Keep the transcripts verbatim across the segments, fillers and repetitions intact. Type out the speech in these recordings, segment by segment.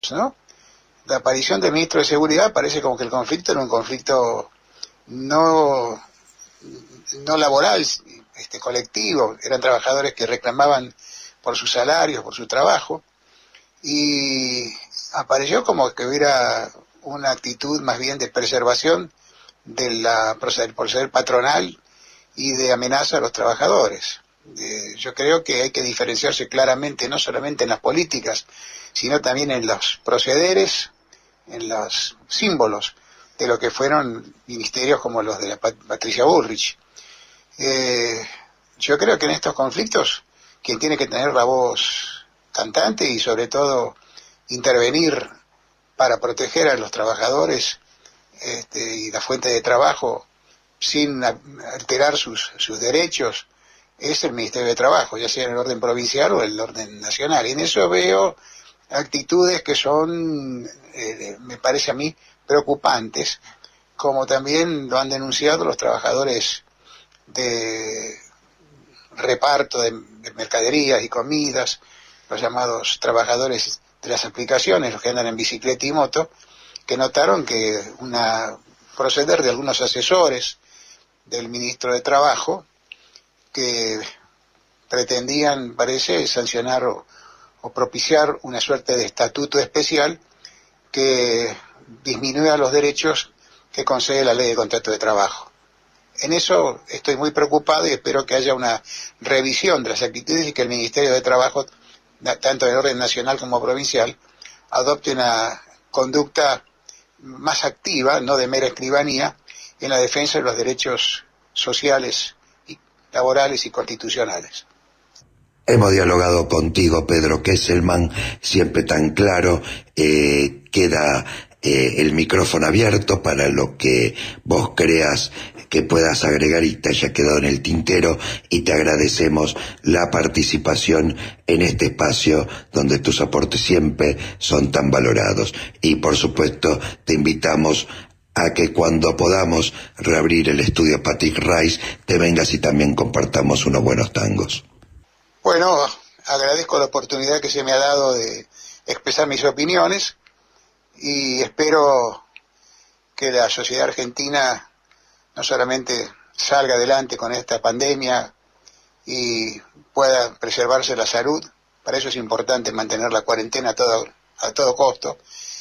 ¿no? La aparición del ministro de Seguridad parece como que el conflicto era un conflicto no, no laboral, este, colectivo. Eran trabajadores que reclamaban por sus salarios, por su trabajo, y apareció como que hubiera una actitud más bien de preservación de la proceder patronal y de amenaza a los trabajadores. Eh, yo creo que hay que diferenciarse claramente, no solamente en las políticas, sino también en los procederes, en los símbolos de lo que fueron ministerios como los de la Pat- Patricia Bullrich. Eh, yo creo que en estos conflictos quien tiene que tener la voz cantante y sobre todo intervenir para proteger a los trabajadores este, y la fuente de trabajo sin alterar sus, sus derechos es el Ministerio de Trabajo, ya sea en el orden provincial o en el orden nacional. Y en eso veo actitudes que son, eh, me parece a mí, preocupantes, como también lo han denunciado los trabajadores de reparto de, de mercaderías y comidas, los llamados trabajadores de las aplicaciones, los que andan en bicicleta y moto, que notaron que una proceder de algunos asesores del ministro de Trabajo que pretendían, parece, sancionar o, o propiciar una suerte de estatuto especial que disminuya los derechos que concede la ley de contrato de trabajo. En eso estoy muy preocupado y espero que haya una revisión de las actitudes y que el Ministerio de Trabajo, tanto en orden nacional como provincial, adopte una conducta más activa, no de mera escribanía, en la defensa de los derechos sociales, y laborales y constitucionales. Hemos dialogado contigo, Pedro Kesselman, siempre tan claro. Eh, queda eh, el micrófono abierto para lo que vos creas que puedas agregar y te haya quedado en el tintero, y te agradecemos la participación en este espacio donde tus aportes siempre son tan valorados. Y por supuesto te invitamos a que cuando podamos reabrir el estudio Patrick Rice te vengas y también compartamos unos buenos tangos. Bueno, agradezco la oportunidad que se me ha dado de expresar mis opiniones y espero que la sociedad argentina no solamente salga adelante con esta pandemia y pueda preservarse la salud. Para eso es importante mantener la cuarentena a todo, a todo costo,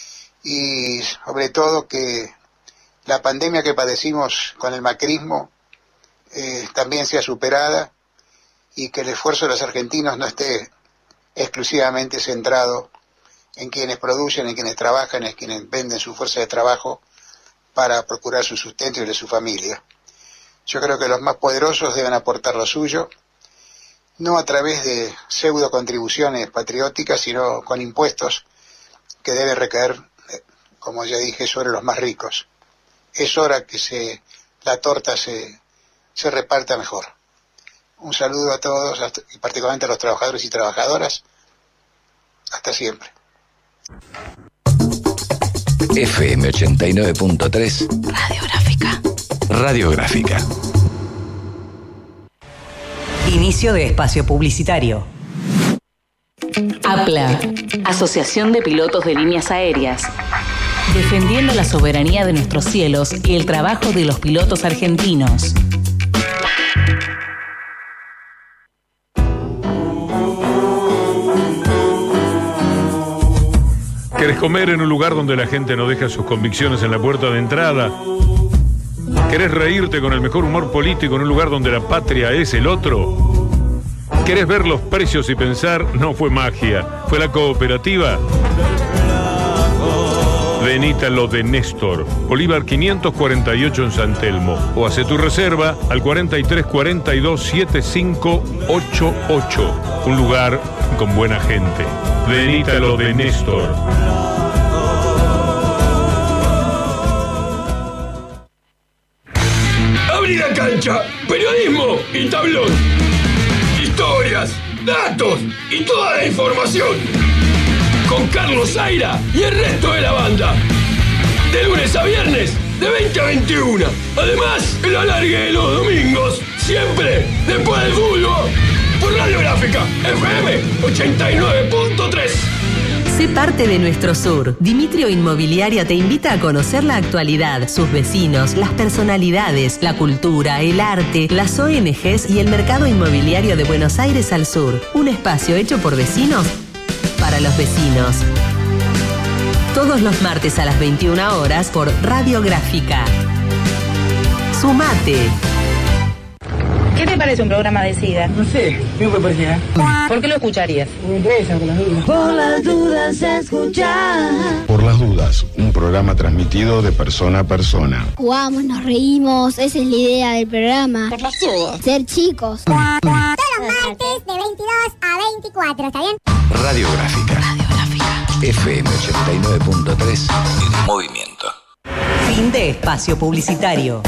y sobre todo que la pandemia que padecimos con el macrismo eh, también sea superada y que el esfuerzo de los argentinos no esté exclusivamente centrado en quienes producen, en quienes trabajan, en quienes venden su fuerza de trabajo para procurar su sustento y el de su familia. Yo creo que los más poderosos deben aportar lo suyo, no a través de pseudo contribuciones patrióticas, sino con impuestos que deben recaer, como ya dije, sobre los más ricos. Es hora que se, la torta se, se reparta mejor. Un saludo a todos, y particularmente a los trabajadores y trabajadoras. Hasta siempre. F M ochenta y nueve punto tres Radiográfica. Radiográfica. Inicio de espacio publicitario. APLA, Asociación de Pilotos de Líneas Aéreas. Defendiendo la soberanía de nuestros cielos y el trabajo de los pilotos argentinos. ¿Querés comer en un lugar donde la gente no deja sus convicciones en la puerta de entrada? ¿Querés reírte con el mejor humor político en un lugar donde la patria es el otro? ¿Querés ver los precios y pensar, no fue magia, fue la cooperativa? Venite a lo de Néstor, Bolívar quinientos cuarenta y ocho en San Telmo, o hace tu reserva al cuarenta y tres cuarenta y dos setenta y cinco ochenta y ocho. Un lugar con buena gente. Venite a lo de Néstor. Abrí la cancha, periodismo y tablón. Historias, datos y toda la información. Con Carlos Zaira y el resto de la banda. De lunes a viernes, de veinte a veintiuno. Además, el alargue de los domingos. Siempre después del fútbol. Por Radiográfica, F M ochenta y nueve punto tres. Sé parte de nuestro sur. Dimitrio Inmobiliaria te invita a conocer la actualidad, sus vecinos, las personalidades, la cultura, el arte, las O N Ges y el mercado inmobiliario de Buenos Aires al sur. Un espacio hecho por vecinos para los vecinos. Todos los martes a las veintiuna horas por Radiográfica. Sumate. ¿Qué te parece un programa de SIDA? No sé, ¿qué me parece? ¿Por qué lo escucharías? Me interesa, por las dudas. Por las dudas escuchar. Por las dudas, un programa transmitido de persona a persona. Jugamos, nos reímos, esa es la idea del programa. Por las dudas. Ser chicos. Todos los martes de veintidós a veinticuatro, ¿está bien? Radiográfica. Radiográfica. F M ochenta y nueve punto tres en movimiento. Fin de espacio publicitario.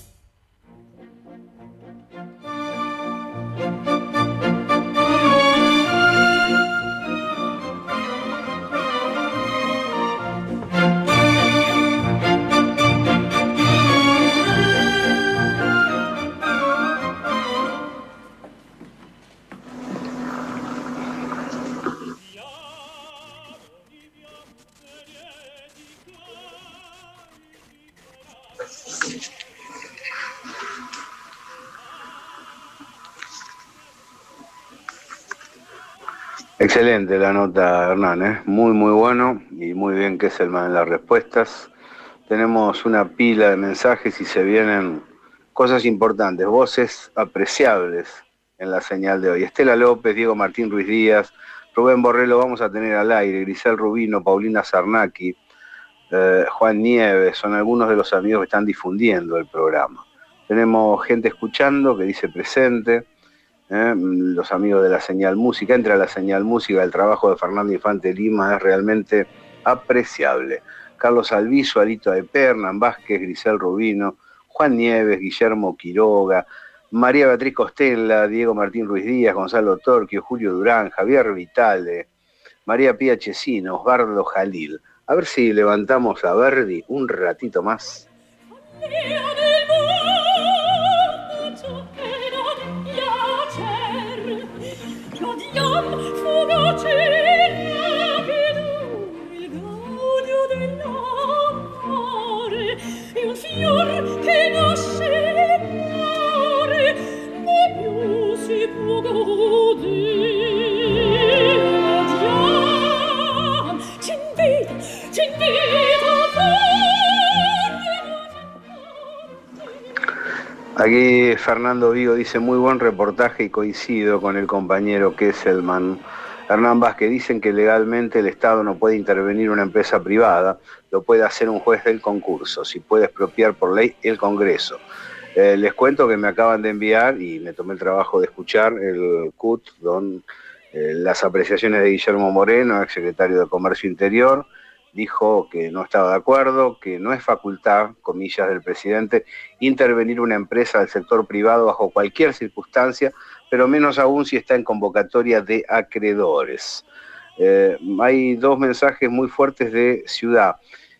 Excelente la nota, Hernán, ¿eh? Muy, muy bueno y muy bien Kesselman en las respuestas. Tenemos una pila de mensajes y se vienen cosas importantes, voces apreciables en la señal de hoy. Estela López, Diego Martín Ruiz Díaz, Rubén Borrello vamos a tener al aire, Grisel Rubino, Paulina Zarnaki, eh, Juan Nieves, son algunos de los amigos que están difundiendo el programa. Tenemos gente escuchando que dice presente. Eh, los amigos de la Señal Música, entra la Señal Música, el trabajo de Fernando Infante Lima es realmente apreciable. Carlos Alviso, Alito de Pernan, Vázquez, Grisel Rubino, Juan Nieves, Guillermo Quiroga, María Beatriz Costella, Diego Martín Ruiz Díaz, Gonzalo Torquio, Julio Durán, Javier Vitale, María Pía Chesino, Osvaldo Jalil. A ver si levantamos a Verdi un ratito más. Aquí Fernando Vigo dice, muy buen reportaje y coincido con el compañero Kesselman. Hernán Vázquez, dicen que legalmente el Estado no puede intervenir en una empresa privada, lo puede hacer un juez del concurso, si puede expropiar por ley el Congreso. Eh, les cuento que me acaban de enviar, y me tomé el trabajo de escuchar, el C U T, don, eh, las apreciaciones de Guillermo Moreno, ex secretario de Comercio Interior. Dijo que no estaba de acuerdo, que no es facultad, comillas, del presidente, intervenir una empresa del sector privado bajo cualquier circunstancia, pero menos aún si está en convocatoria de acreedores. Eh, hay dos mensajes muy fuertes de Ciudad.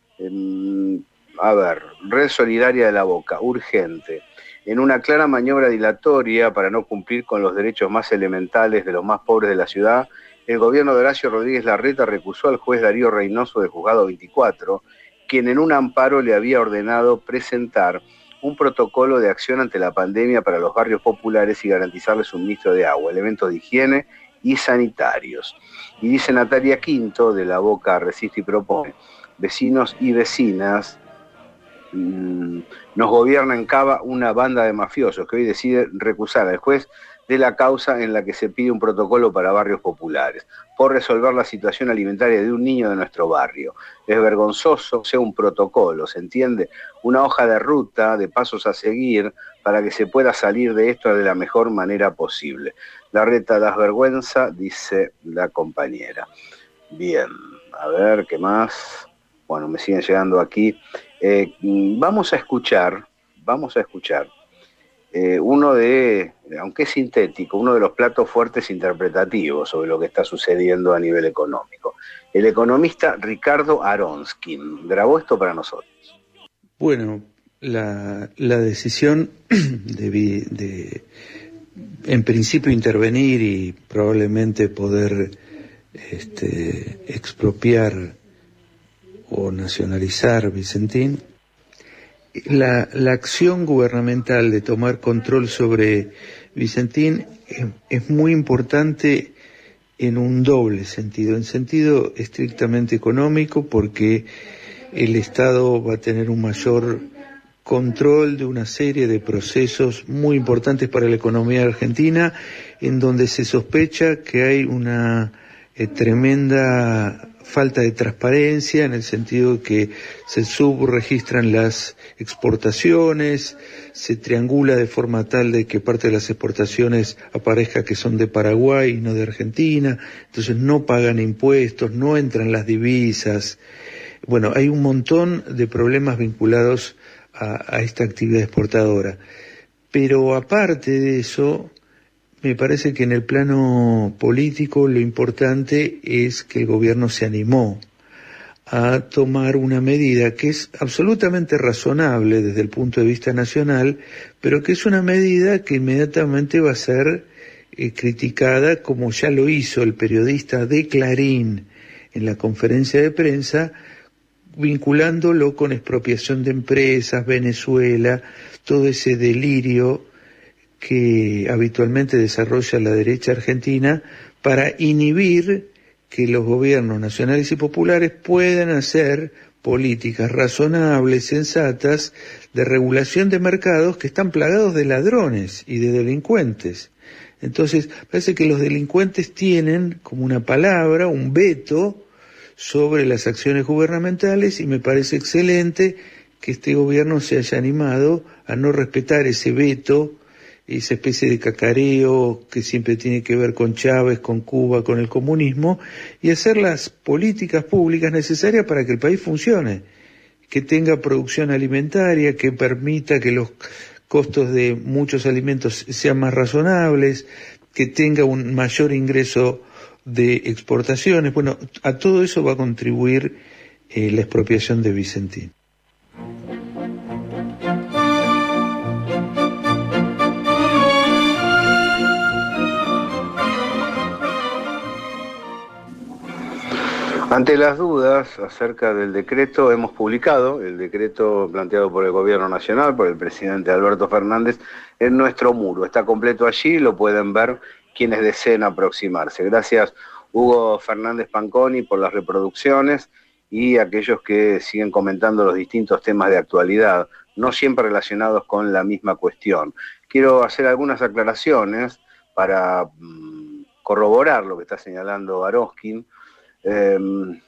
Eh, a ver, Red Solidaria de la Boca, urgente. En una clara maniobra dilatoria para no cumplir con los derechos más elementales de los más pobres de la ciudad, el gobierno de Horacio Rodríguez Larreta recusó al juez Darío Reynoso del Juzgado veinticuatro, quien en un amparo le había ordenado presentar un protocolo de acción ante la pandemia para los barrios populares y garantizarles suministro de agua, elementos de higiene y sanitarios. Y dice Natalia Quinto, de La Boca Resiste y Propone, vecinos y vecinas, mmm, nos gobierna en Cava una banda de mafiosos que hoy decide recusar al juez de la causa en la que se pide un protocolo para barrios populares, por resolver la situación alimentaria de un niño de nuestro barrio. Es vergonzoso, sea un protocolo, ¿se entiende? Una hoja de ruta, de pasos a seguir, para que se pueda salir de esto de la mejor manera posible. Larreta, das vergüenza, dice la compañera. Bien, a ver, ¿qué más? Bueno, me siguen llegando aquí. Eh, vamos a escuchar, vamos a escuchar. Eh, uno de, aunque es sintético, uno de los platos fuertes interpretativos sobre lo que está sucediendo a nivel económico. El economista Ricardo Aronskin grabó esto para nosotros. Bueno, la, la decisión de, de, en principio, intervenir y probablemente poder este, expropiar o nacionalizar Vicentín, la, la acción gubernamental de tomar control sobre Vicentín es, es muy importante en un doble sentido, en sentido estrictamente económico, porque el Estado va a tener un mayor control de una serie de procesos muy importantes para la economía argentina, en donde se sospecha que hay una eh, tremenda falta de transparencia, en el sentido de que se subregistran las exportaciones, se triangula de forma tal de que parte de las exportaciones aparezca que son de Paraguay y no de Argentina, entonces no pagan impuestos, no entran las divisas. Bueno, hay un montón de problemas vinculados a, a esta actividad exportadora. Pero aparte de eso, me parece que en el plano político lo importante es que el gobierno se animó a tomar una medida que es absolutamente razonable desde el punto de vista nacional, pero que es una medida que inmediatamente va a ser eh, criticada, como ya lo hizo el periodista de Clarín en la conferencia de prensa, vinculándolo con expropiación de empresas, Venezuela, todo ese delirio que habitualmente desarrolla la derecha argentina para inhibir que los gobiernos nacionales y populares puedan hacer políticas razonables, sensatas, de regulación de mercados que están plagados de ladrones y de delincuentes. Entonces, parece que los delincuentes tienen como una palabra, un veto sobre las acciones gubernamentales, y me parece excelente que este gobierno se haya animado a no respetar ese veto, esa especie de cacareo que siempre tiene que ver con Chávez, con Cuba, con el comunismo, y hacer las políticas públicas necesarias para que el país funcione, que tenga producción alimentaria, que permita que los costos de muchos alimentos sean más razonables, que tenga un mayor ingreso de exportaciones. Bueno, a todo eso va a contribuir eh, la expropiación de Vicentín. Ante las dudas acerca del decreto, hemos publicado el decreto planteado por el Gobierno Nacional, por el presidente Alberto Fernández, en nuestro muro. Está completo allí, lo pueden ver quienes deseen aproximarse. Gracias, Hugo Fernández Panconi, por las reproducciones, y aquellos que siguen comentando los distintos temas de actualidad, no siempre relacionados con la misma cuestión. Quiero hacer algunas aclaraciones para mmm, corroborar lo que está señalando Aroskin. Eh,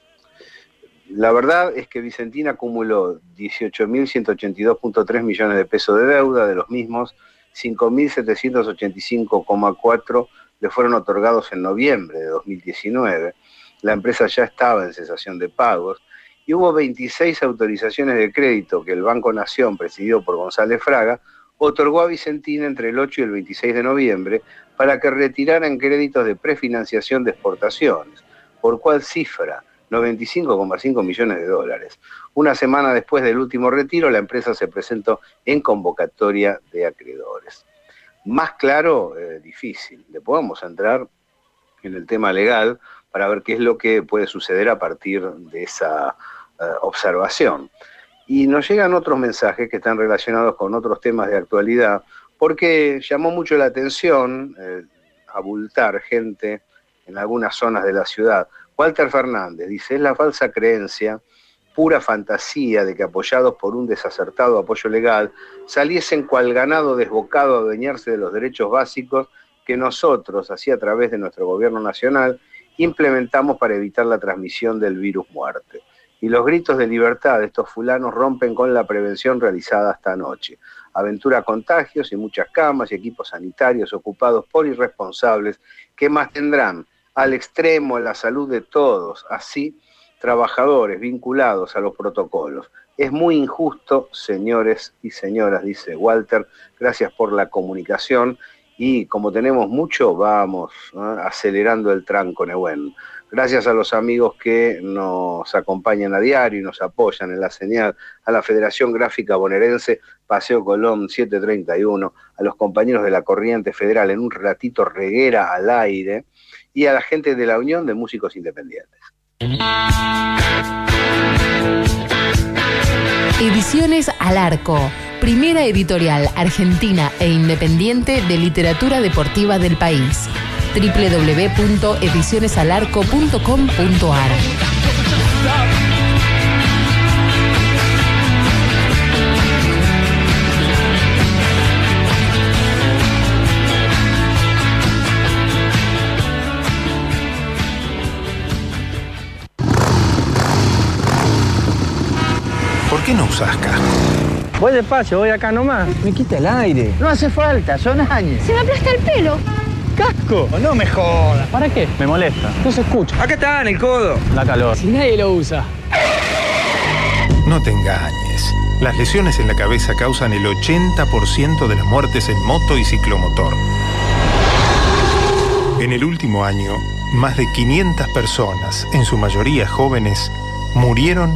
la verdad es que Vicentín acumuló dieciocho mil ciento ochenta y dos punto tres millones de pesos de deuda, de los mismos cinco mil setecientos ochenta y cinco coma cuatro le fueron otorgados en noviembre de dos mil diecinueve, la empresa ya estaba en cesación de pagos, y hubo veintiséis autorizaciones de crédito que el Banco Nación, presidido por González Fraga, otorgó a Vicentín entre el ocho y el veintiséis de noviembre para que retiraran créditos de prefinanciación de exportaciones. ¿Por cuál cifra? noventa y cinco coma cinco millones de dólares. Una semana después del último retiro, la empresa se presentó en convocatoria de acreedores. Más claro, eh, difícil. Le podemos entrar en el tema legal para ver qué es lo que puede suceder a partir de esa eh, observación. Y nos llegan otros mensajes que están relacionados con otros temas de actualidad, porque llamó mucho la atención eh, abultar gente en algunas zonas de la ciudad. Walter Fernández dice, es la falsa creencia, pura fantasía de que apoyados por un desacertado apoyo legal, saliesen cual ganado desbocado a adueñarse de los derechos básicos que nosotros, así a través de nuestro gobierno nacional, implementamos para evitar la transmisión del virus muerte. Y los gritos de libertad de estos fulanos rompen con la prevención realizada esta noche. Aventura contagios y muchas camas y equipos sanitarios ocupados por irresponsables que más tendrán al extremo la salud de todos, así trabajadores vinculados a los protocolos. Es muy injusto, señores y señoras, dice Walter, gracias por la comunicación, y como tenemos mucho, vamos ¿eh? acelerando el tranco, Nehuen. Gracias a los amigos que nos acompañan a diario y nos apoyan en la señal, a la Federación Gráfica Bonaerense, Paseo Colón setecientos treinta y uno, a los compañeros de la Corriente Federal, en un ratito Reguera al aire, y a la gente de la Unión de Músicos Independientes. Ediciones Al Arco, primera editorial argentina e independiente de literatura deportiva del país. doble u doble u doble u punto ediciones al arco punto com punto a r. ¿Por qué no usas casco? Voy despacio, voy acá nomás. Me quita el aire. No hace falta, son años. Se me aplasta el pelo. ¡Casco! No me jodas. ¿Para qué? Me molesta. No se escucha. Acá está, en el codo. Da calor. Si nadie lo usa. No te engañes. Las lesiones en la cabeza causan el ochenta por ciento de las muertes en moto y ciclomotor. En el último año, más de quinientas personas, en su mayoría jóvenes, murieron